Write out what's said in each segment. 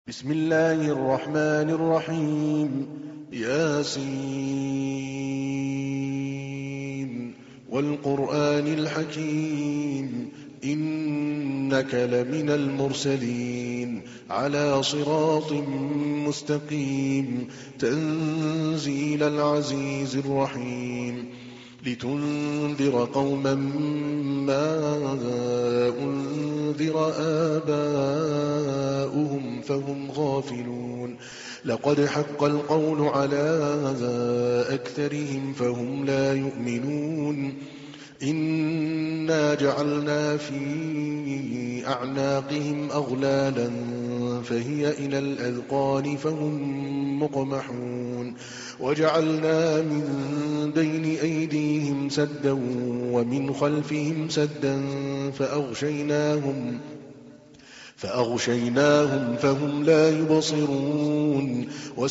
بسم الله الرحمن الرحيم. ياسين والقرآن الحكيم إنك لمن المرسلين على صراط مستقيم تنزيل العزيز الرحيم لتنذر قوما ما أنذر آباؤهم فهم غافلون لقد حق القول على أكثرهم فهم لا يؤمنون إنا جعلنا في أعناقهم أغلالا فهي إلى الأذقان فهم مقمحون وجعلنا من بين أيديهم سدا ومن خلفهم سدا فأغشيناهم فهم لا يبصرون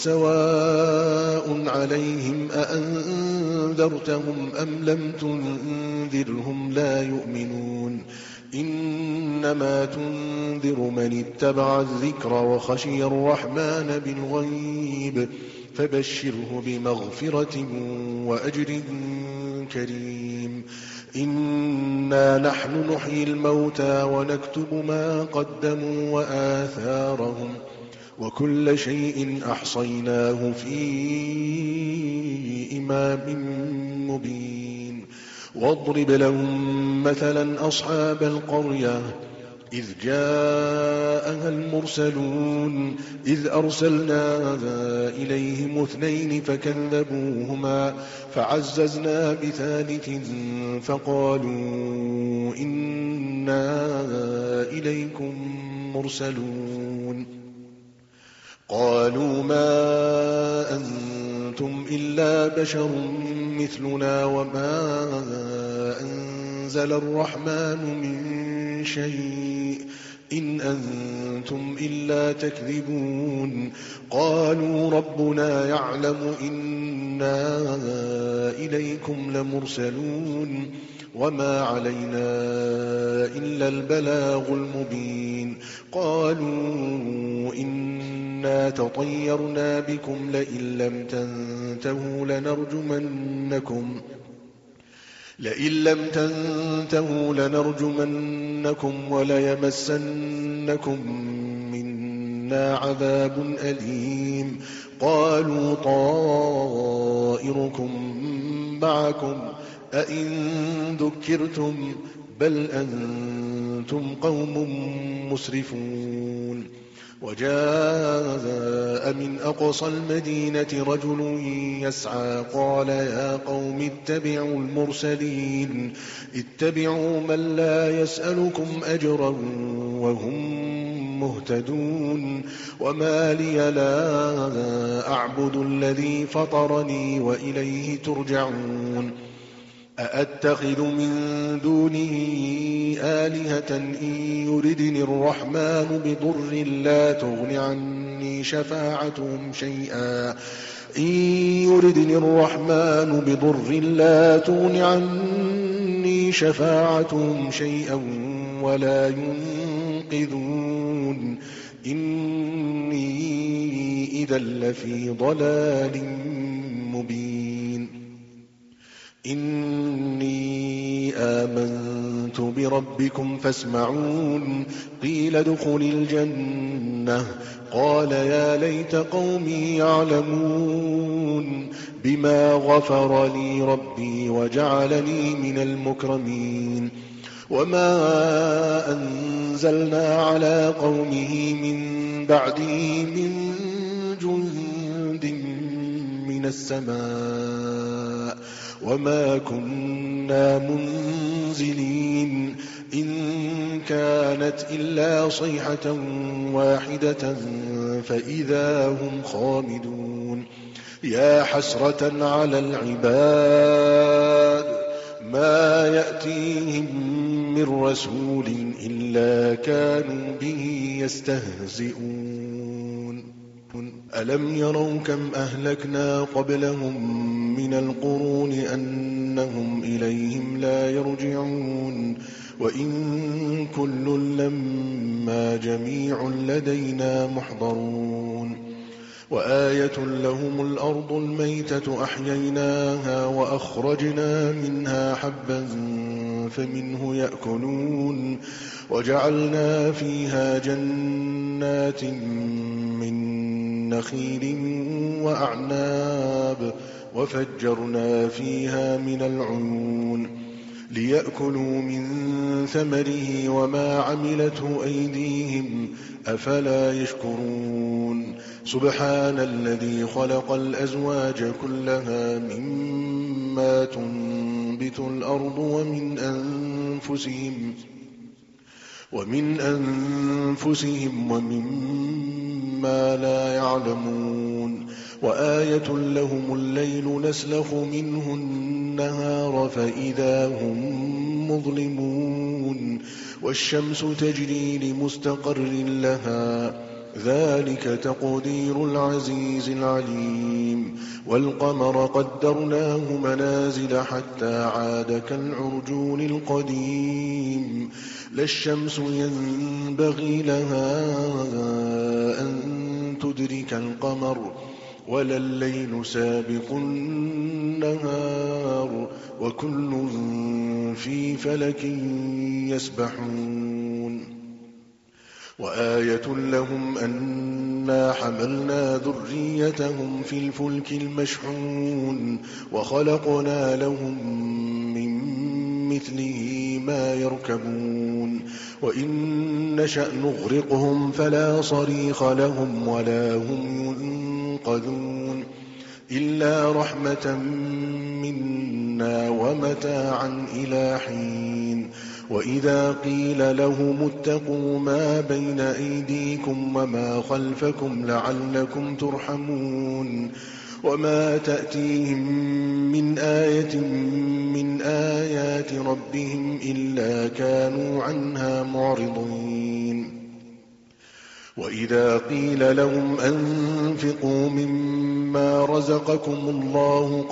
وسواء عليهم أأنذرتهم أم لم تنذرهم لا يؤمنون إنما تنذر من اتبع الذكر وخشي الرحمن بالغيب فبشره بمغفرة وأجر كريم إنا نحن نحيي الموتى ونكتب ما قدموا وآثارهم وكل شيء أحصيناه في إمام مبين واضرب لهم مثلا أصحاب القرية إذ جاءها المرسلون إذ أرسلنا إليهم 2 فكذبوهما فعززنا بثالث فقالوا إنا إليكم مرسلون قالوا ما أنتم إلا بشر مثلنا وما أنزل الرحمن من شيء إن أنتم إلا تكذبون قالوا ربنا يعلم إنا إليكم لمرسلون وما علينا إلا البلاغ المبين قالوا إنا تطيرنا بكم لئن لم تنتهوا لنرجمنكم وليمسنكم منا عذاب أليم قالوا طائركم معكم أئن ذكرتم بل أنتم قوم مسرفون وجاء من أقصى المدينة رجل يسعى قال يا قوم اتبعوا المرسلين اتبعوا من لا يسألكم أجرا وهم مهتدون وما لي لا أعبد الذي فطرني وإليه ترجعون أأتخذ من دونه آلهة إن يردني الرحمن بضر لا تغن عني شفاعتهم شيئا ولا ينقذون إني إذا لفي ضلال مبين إني آمنت بربكم فاسمعون قيل ادخل الجنة قال يا ليت قومي يعلمون بما غفر لي ربي وجعلني من المكرمين وما أنزلنا على قومه من بعده من جند من السماء وما كنا منزلين إن كانت إلا صيحة واحدة فإذا هم خامدون يا حسرة على العباد ما يأتيهم من رسول إلا كانوا به يستهزئون ألم يروا كم أهلكنا قبلهم من القرون أنهم إليهم لا يرجعون وإن كل لما جميع لدينا محضرون وآية لهم الأرض الميتة أحييناها وأخرجنا منها حبا فمنه يأكلون وجعلنا فيها جنات من نخيل وأعناب وفجرنا فيها من العيون ليأكلوا من ثمره وما عملته أيديهم أفلا يشكرون سبحان الذي خلق الأزواج كلها مما تنبت الأرض ومن أنفسهم ومما لا يعلمون وآية لهم الليل نسلخ منه النهار فإذا هم مظلمون والشمس تجري لمستقر لها ذلك تقدير العزيز العليم والقمر قدرناه منازل حتى عاد كالعرجون القديم لا الشمس ينبغي لها أن تدرك القمر ولا الليل سابق النهار وكل في فلك يسبحون وآية لهم أنا حملنا ذريتهم في الفلك المشحون وخلقنا لهم من مثله ما يركبون وإن نشأ نغرقهم فلا صريخ لهم ولا هم ينقذون إلا رحمة منا ومتاعا إلى حين وإذا قيل لهم اتقوا ما بين أيديكم وما خلفكم لعلكم ترحمون وما تأتيهم من آية من آيات ربهم إلا كانوا عنها معرضين وإذا قيل لهم أنفقوا مما رزقكم الله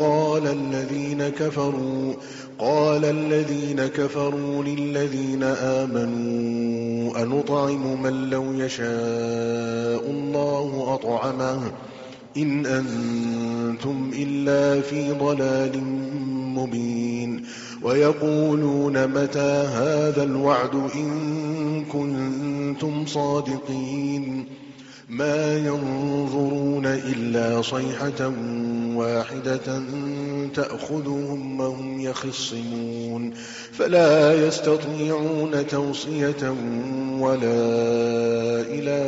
قال الذين كفروا للذين آمنوا أنطعم من لو يشاء الله أطعمه إن أنتم إلا في ضلال مبين ويقولون متى هذا الوعد إن كنتم صادقين ما ينظرون إلا صيحة واحدة تأخذهم وهم يخصمون فلا يستطيعون توصية ولا إلى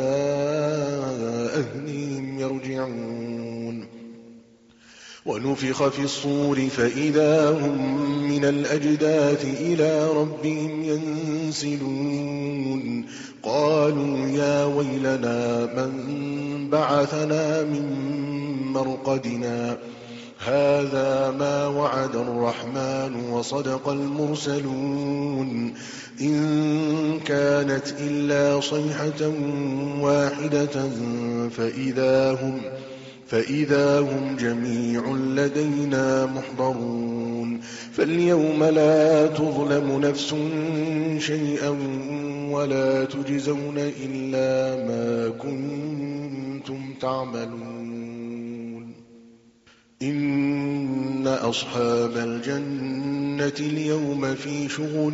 أهلهم يرجعون ونفخ في الصور فإذا هم من الأجداث إلى ربهم ينسلون قالوا يا ويلنا من بعثنا من مرقدنا هذا ما وعد الرحمن وصدق المرسلون إن كانت إلا صيحة واحدة فإذا هم جميع لدينا محضرون فاليوم لا تظلم نفس شيئا ولا تجزون إلا ما كنتم تعملون إن أصحاب الجنة اليوم في شغل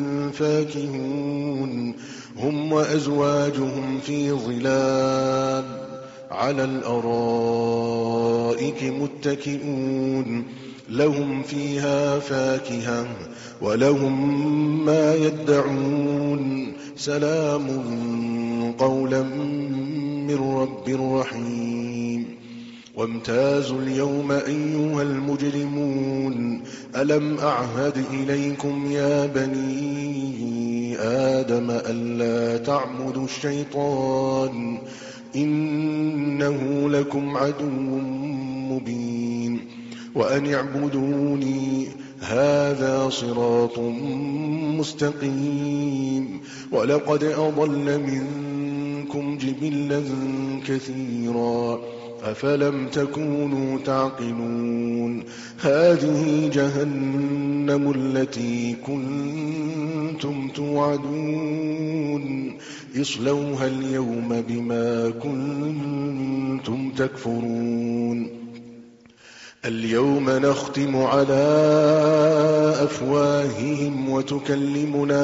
فاكهون هم وأزواجهم في ظلال على الأرائك متكئون لهم فيها فاكهة ولهم ما يدعون سلام قولا من رب رحيم وامتازوا اليوم أيها المجرمون ألم أعهد إليكم يا بني آدم ألا تعبدوا الشيطان إنه لكم عدو مبين وأن اعبدوني هذا صراط مستقيم ولقد أضل منكم منكم جبلا كثيرا أفلم تكونوا تعقلون هذه جهنم التي كنتم توعدون اصلوها اليوم بما كنتم تكفرون اليوم نختم على أفواههم وتكلمنا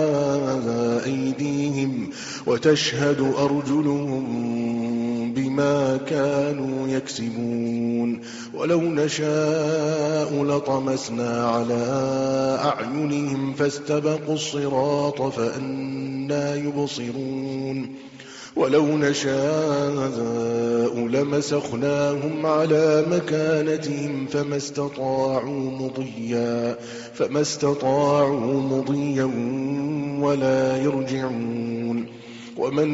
أيديهم وتشهد أرجلهم بما كانوا يكسبون ولو نشاء لطمسنا على أعينهم فاستبقوا الصراط فأنى يبصرون ولو نشاء لمسخناهم على مكانتهم فما استطاعوا مضيا ولا يرجعون ومن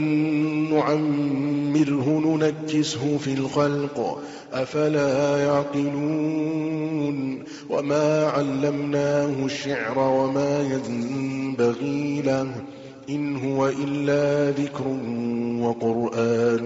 نعمره ننكسه في الخلق أفلا يعقلون وما علمناه الشعر وما ينبغي له إن هو إلا ذكر وقرآن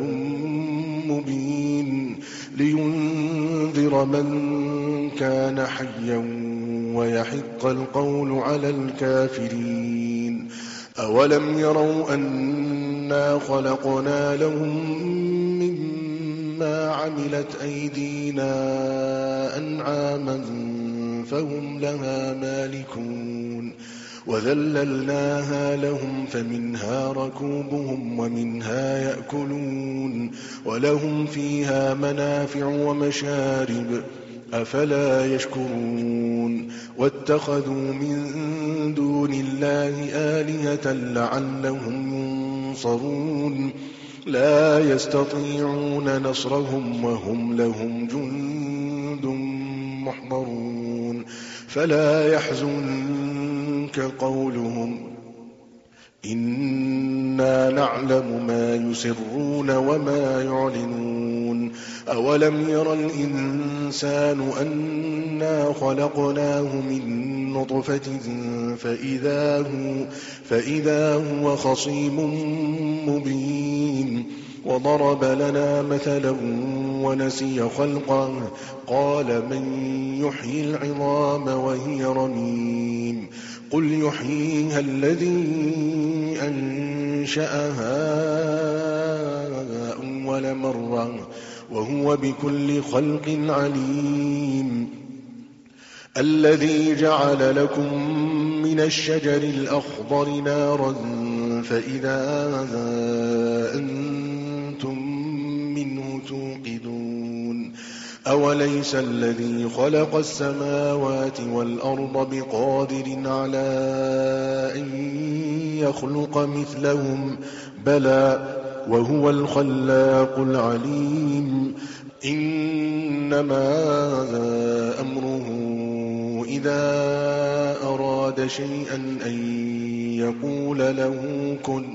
مبين لينذر من كان حيا ويحق القول على الكافرين أولم يروا أنا خلقنا لهم مما عملت أيدينا أنعاما فهم لها مالكون وذللناها لهم فمنها ركوبهم ومنها يأكلون ولهم فيها منافع ومشارب أفلا يشكرون واتخذوا من دون الله آلهة لعلهم ينصرون لا يستطيعون نصرهم وهم لهم جند محضرون فلا يحزنك قولهم إنا نعلم ما يسرون وما يعلنون أولم ير الإنسان أنا خلقناه من نطفة فإذا هو خصيم مبين وضرب لنا مثلا ونسي خلقه قال من يحيي العظام وهي رميم قل يحييها الذي أنشأها أول مرة وهو بكل خلق عليم الذي جعل لكم من الشجر الأخضر نارا فإذا أنتم منه توقدون أوليس الذي خلق السماوات والأرض بقادر على أن يخلق مثلهم بلى وهو الخلاق العليم إنما أمره إذا أراد شيئا أن يقول له كن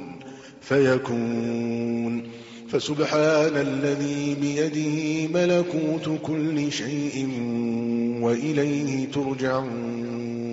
فيكون فسبحان الذي بيده ملكوت كل شيء وإليه ترجعون